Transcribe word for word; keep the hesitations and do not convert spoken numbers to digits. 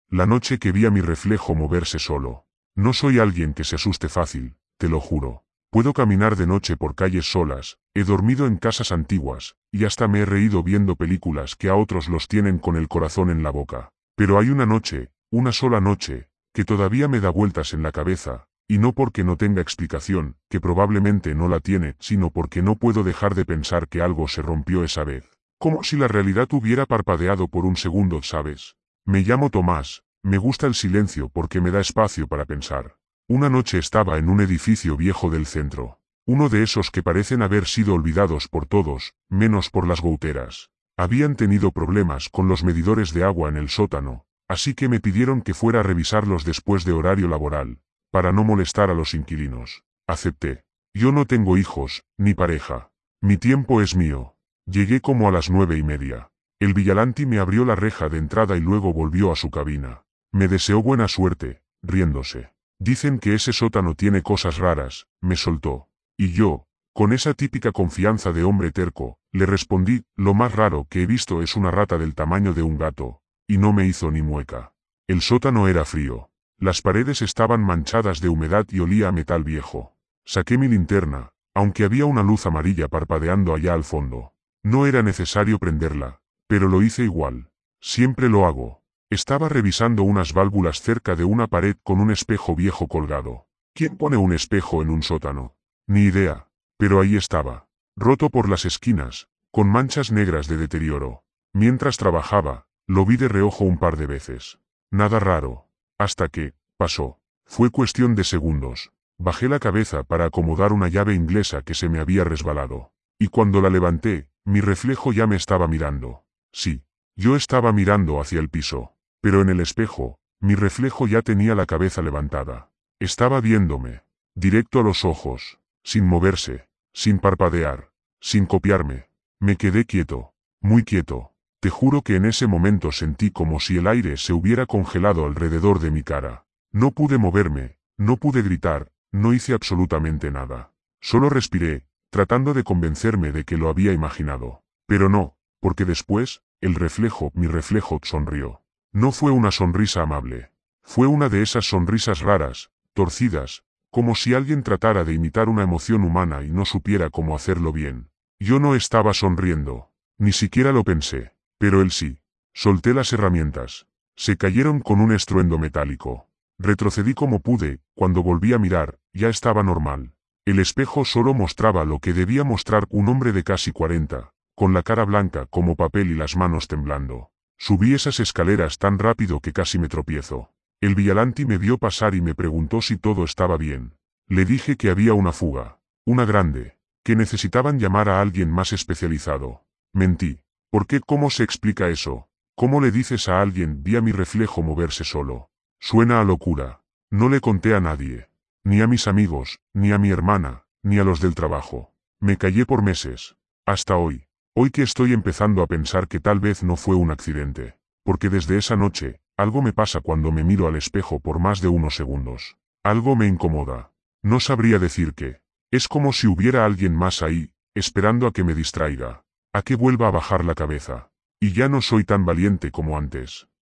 La noche que vi a mi reflejo moverse solo. No soy alguien que se asuste fácil, te lo juro. Puedo caminar de noche por calles solas, he dormido en casas antiguas, y hasta me he reído viendo películas que a otros los tienen con el corazón en la boca. Pero hay una noche, una sola noche, que todavía me da vueltas en la cabeza, y no porque no tenga explicación, que probablemente no la tiene, sino porque no puedo dejar de pensar que algo se rompió esa vez. Como si la realidad hubiera parpadeado por un segundo, ¿sabes? Me llamo Tomás, me gusta el silencio porque me da espacio para pensar. Una noche estaba en un edificio viejo del centro. Uno de esos que parecen haber sido olvidados por todos, menos por las gouteras. Habían tenido problemas con los medidores de agua en el sótano, así que me pidieron que fuera a revisarlos después de horario laboral, para no molestar a los inquilinos. Acepté. Yo no tengo hijos, ni pareja. Mi tiempo es mío. Llegué como a las nueve y media. El vigilante me abrió la reja de entrada y luego volvió a su cabina. Me deseó buena suerte, riéndose. Dicen que ese sótano tiene cosas raras, me soltó. Y yo, con esa típica confianza de hombre terco, le respondí, lo más raro que he visto es una rata del tamaño de un gato, y no me hizo ni mueca. El sótano era frío. Las paredes estaban manchadas de humedad y olía a metal viejo. Saqué mi linterna, aunque había una luz amarilla parpadeando allá al fondo. No era necesario prenderla, pero lo hice igual. Siempre lo hago. Estaba revisando unas válvulas cerca de una pared con un espejo viejo colgado. ¿Quién pone un espejo en un sótano? Ni idea. Pero ahí estaba. Roto por las esquinas, con manchas negras de deterioro. Mientras trabajaba, lo vi de reojo un par de veces. Nada raro. Hasta que, pasó. Fue cuestión de segundos. Bajé la cabeza para acomodar una llave inglesa que se me había resbalado. Y cuando la levanté, mi reflejo ya me estaba mirando. Sí. Yo estaba mirando hacia el piso. Pero en el espejo, mi reflejo ya tenía la cabeza levantada. Estaba viéndome. Directo a los ojos. Sin moverse. Sin parpadear. Sin copiarme. Me quedé quieto. Muy quieto. Te juro que en ese momento sentí como si el aire se hubiera congelado alrededor de mi cara. No pude moverme. No pude gritar. No hice absolutamente nada. Solo respiré, tratando de convencerme de que lo había imaginado. Pero no, porque después, el reflejo, mi reflejo, sonrió. No fue una sonrisa amable. Fue una de esas sonrisas raras, torcidas, como si alguien tratara de imitar una emoción humana y no supiera cómo hacerlo bien. Yo no estaba sonriendo. Ni siquiera lo pensé. Pero él sí. Solté las herramientas. Se cayeron con un estruendo metálico. Retrocedí como pude, cuando volví a mirar, ya estaba normal. El espejo solo mostraba lo que debía mostrar un hombre de casi cuarenta, con la cara blanca como papel y las manos temblando. Subí esas escaleras tan rápido que casi me tropiezo. El vigilante me vio pasar y me preguntó si todo estaba bien. Le dije que había una fuga. Una grande. Que necesitaban llamar a alguien más especializado. Mentí. ¿Por qué? ¿Cómo se explica eso? ¿Cómo le dices a alguien vi a mi reflejo moverse solo? Suena a locura. No le conté a nadie. Ni a mis amigos, ni a mi hermana, ni a los del trabajo. Me callé por meses. Hasta hoy. Hoy que estoy empezando a pensar que tal vez no fue un accidente. Porque desde esa noche, algo me pasa cuando me miro al espejo por más de unos segundos. Algo me incomoda. No sabría decir qué. Es como si hubiera alguien más ahí, esperando a que me distraiga. A que vuelva a bajar la cabeza. Y ya no soy tan valiente como antes.